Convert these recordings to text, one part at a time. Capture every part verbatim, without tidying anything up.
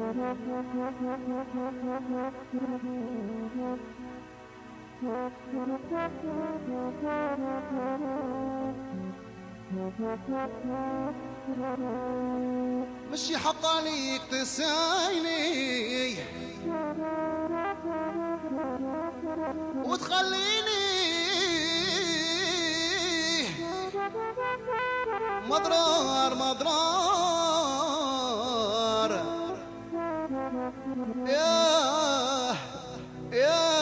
مشي حق عليك تسايني وتخليني مضرار مضرار يا يا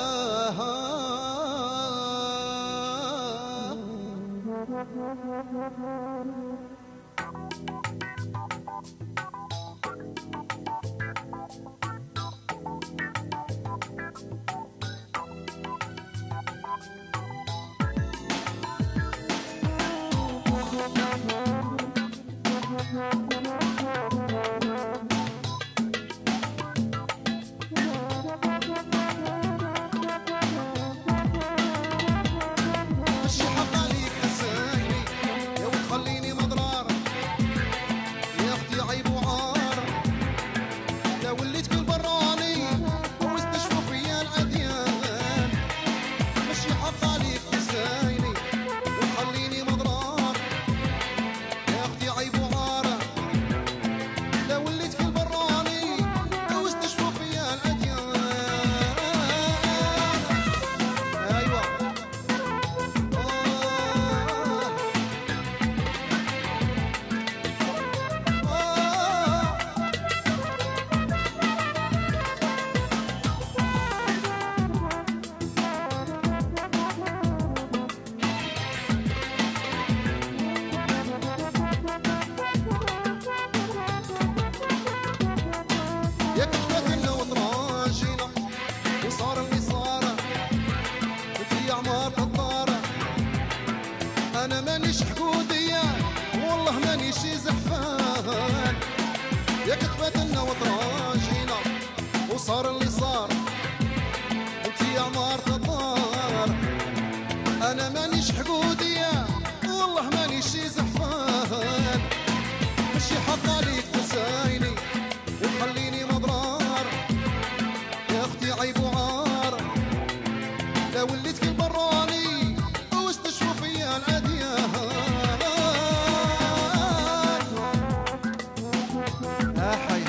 أنا مانيش حقودية والله مانيش زحفان، يا كتبتنا وطراجينا وصار اللي صار انتي يا عمار خطار. أنا مانيش حقودية والله مانيش زحفان، مشي حق عليك تسايني وتخليني مضرار، يا أختي عيب وعار لا وليت كل براني واستشوف فيا الأديان. يا حي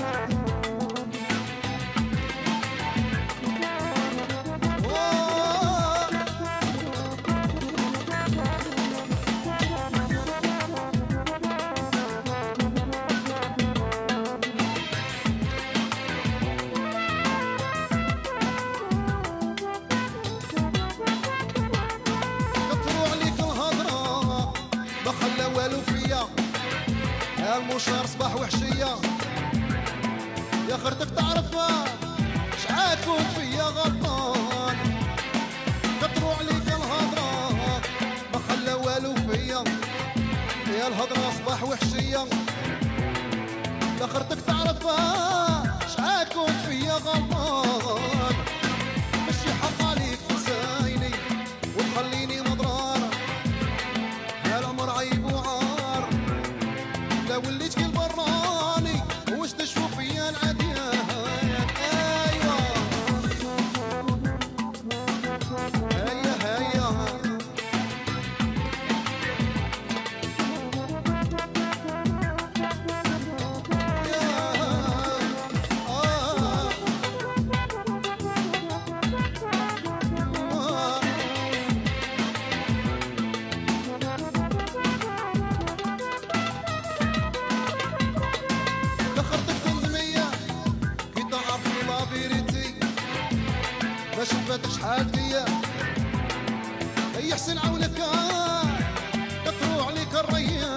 المشار صباح وحشية يا خرتك تعرفها شعاد كنت فيا غلطان، كترو عليك الهضرة ما خلى والو فيا، يا الهضرة صباح وحشية يا خرتك تعرفها شعاد كنت فيا غلطان، مشي حق عليك تسايني وتخليني مضرار، هالعمر عيب وعار لا وليت كل براني وش تشوف فيا العديان. ايوه هيا هيا ما شفتك شحال فيا يحسن عونك كترو عليك الريان.